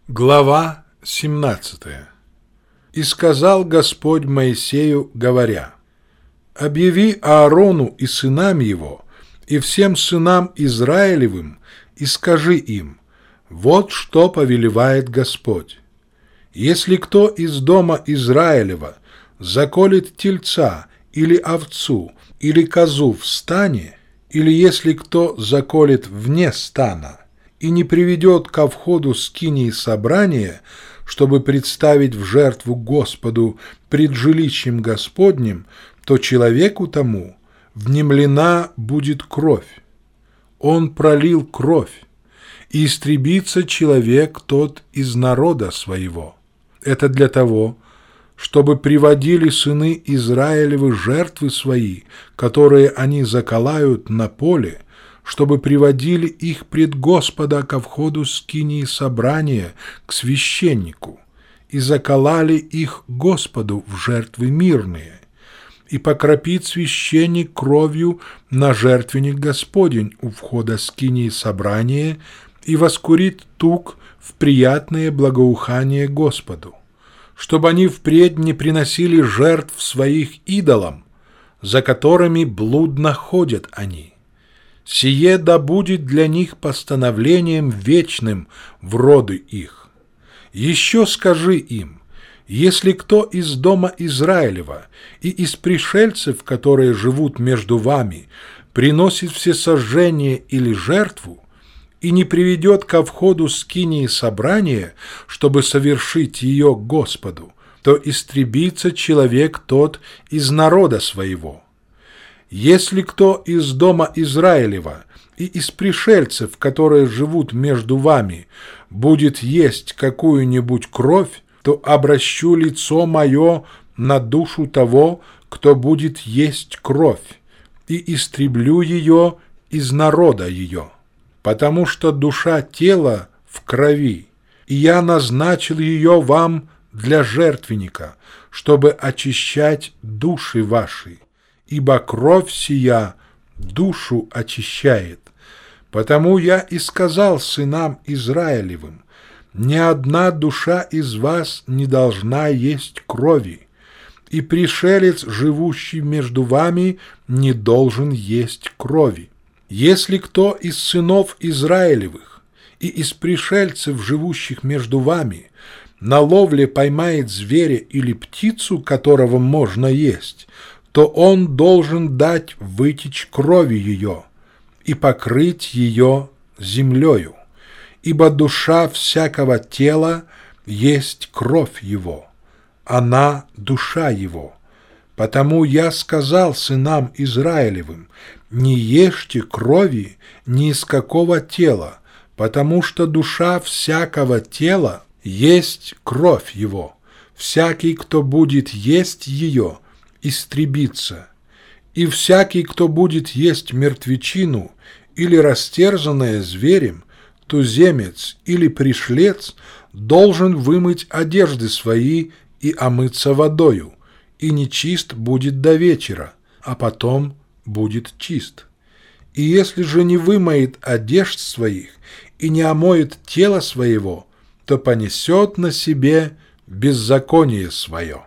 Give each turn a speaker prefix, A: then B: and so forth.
A: Глава 17. «И сказал Господь Моисею, говоря: объяви Аарону и сынам его, и всем сынам Израилевым, и скажи им: вот что повелевает Господь. Если кто из дома Израилева заколет тельца или овцу, или козу в стане, или если кто заколет вне стана, и не приведет ко входу скинии собрания, чтобы представить в жертву Господу пред жилищем Господним, то человеку тому внемлена будет кровь. Он пролил кровь, и истребится человек тот из народа своего. Это для того, чтобы приводили сыны Израилевы жертвы свои, которые они заколают на поле, чтобы приводили их пред Господа ко входу скинии собрания, к священнику, и заколали их Господу в жертвы мирные, и покропит священник кровью на жертвенник Господень у входа скинии собрания, и воскурит тук в приятное благоухание Господу, чтобы они впредь не приносили жертв своих идолам, за которыми блудно ходят они. Сие да будет для них постановлением вечным в роды их. Еще скажи им: если кто из дома Израилева и из пришельцев, которые живут между вами, приносит всесожжение или жертву, и не приведет ко входу скинии собрания, чтобы совершить ее Господу, то истребится человек тот из народа своего. Если кто из дома Израилева и из пришельцев, которые живут между вами, будет есть какую-нибудь кровь, то обращу лицо мое на душу того, кто будет есть кровь, и истреблю ее из народа ее. Потому что душа тела в крови, и я назначил ее вам для жертвенника, чтобы очищать души ваши. Ибо кровь сия душу очищает. Потому я и сказал сынам Израилевым: ни одна душа из вас не должна есть крови, и пришелец, живущий между вами, не должен есть крови. Если кто из сынов Израилевых и из пришельцев, живущих между вами, на ловле поймает зверя или птицу, которого можно есть, то он должен дать вытечь крови ее и покрыть ее землею, ибо душа всякого тела есть кровь его, она душа его. Потому я сказал сынам Израилевым: не ешьте крови ни из какого тела, потому что душа всякого тела есть кровь его. Всякий, кто будет есть ее, истребится, и всякий, кто будет есть мертвечину или растерзанное зверем, туземец или пришлец, должен вымыть одежды свои и омыться водою, и нечист будет до вечера, а потом будет чист. И если же не вымоет одежд своих и не омоет тело своего, то понесет на себе беззаконие свое.